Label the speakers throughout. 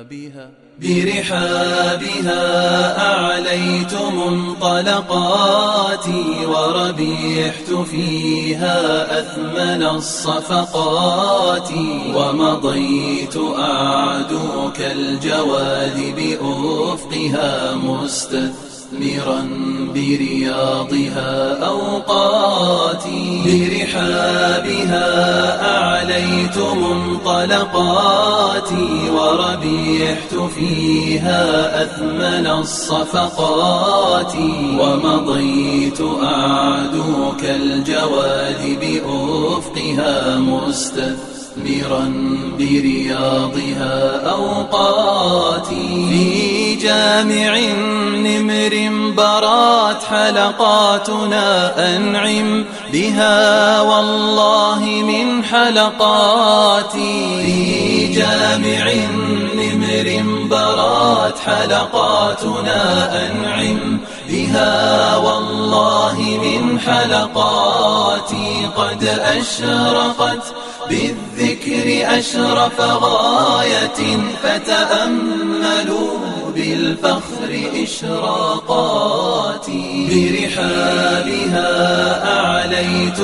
Speaker 1: برحابها أعليت منطلقاتي وربحت فيها أثمن الصفقات ومضيت أعدو كالجواد بأفقها مستثمرا برياضها أوقاتي برحابها أعليت منطلقاتي وربحت فيها أثمن الصفقات ومضيت أعدو كالجواد بأفقها مستثمرا برياضها أوقاتي في جامع نمر برات حلقاتنا أنعم بها والله من حلقاتي في جامع نمر برات حلقاتنا أنعم بها والله من حلقاتي قد أشرقت بالذكر أشرف غاية فتأملوا بالفخر إشراقاتي برحابها أعليت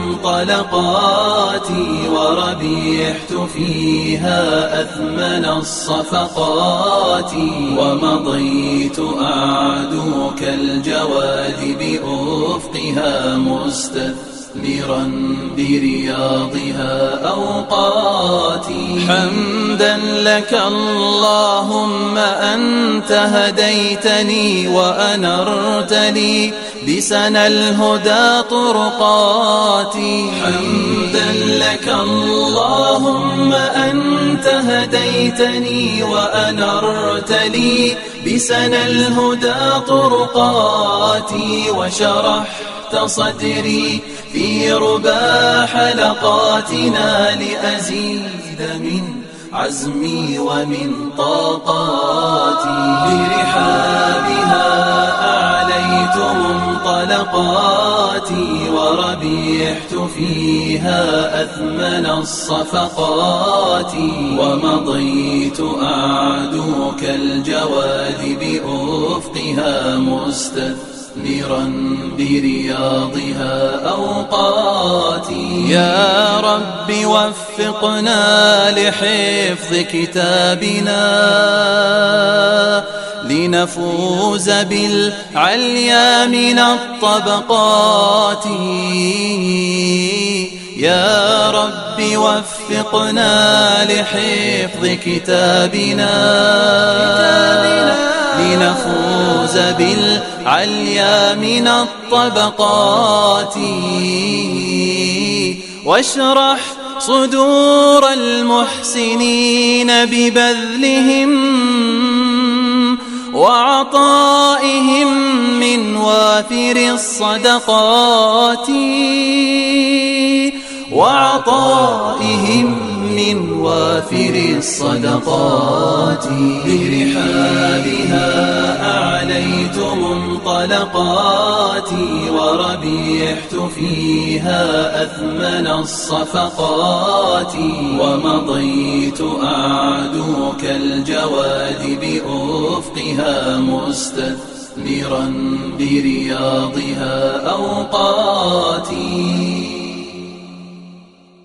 Speaker 1: منطلقاتي وربحت فيها أثمن الصفقات ومضيت أعدو كالجواد بأفقها مستثمرا برياضها أوقاتي حمدا لك اللهم أنت هديتني وأنرت لي بسنى الهدى طرقاتي حمدا لك اللهم أنت هديتني وأنرت لي بسنى الهدى طرقاتي وشرحت صدري في ربا حلقاتنا لأزيد من عزمي ومن طاقاتي برحابها أعليت منطلقاتي وربحت فيها أثمن الصفقات ومضيت أعدو كالجواد بأفقها مستثمرا برياضها أوقاتي يا رب وفقنا لحفظ كتابنا لنفوز بالعليا من الطبقات يا رب وفقنا لحفظ كتابنا لنفوز بالعليا من الطبقات واشرح صدور المحسنين ببذلهم وعطائهم من وافر الصدقات وعطائهم من وافر الصدقات برحابها أعليت منطلقاتي وربحت فيها أثمن الصفقات ومضيت أعدو كالجواد بأفقها مستثمرا برياضها أوقاتي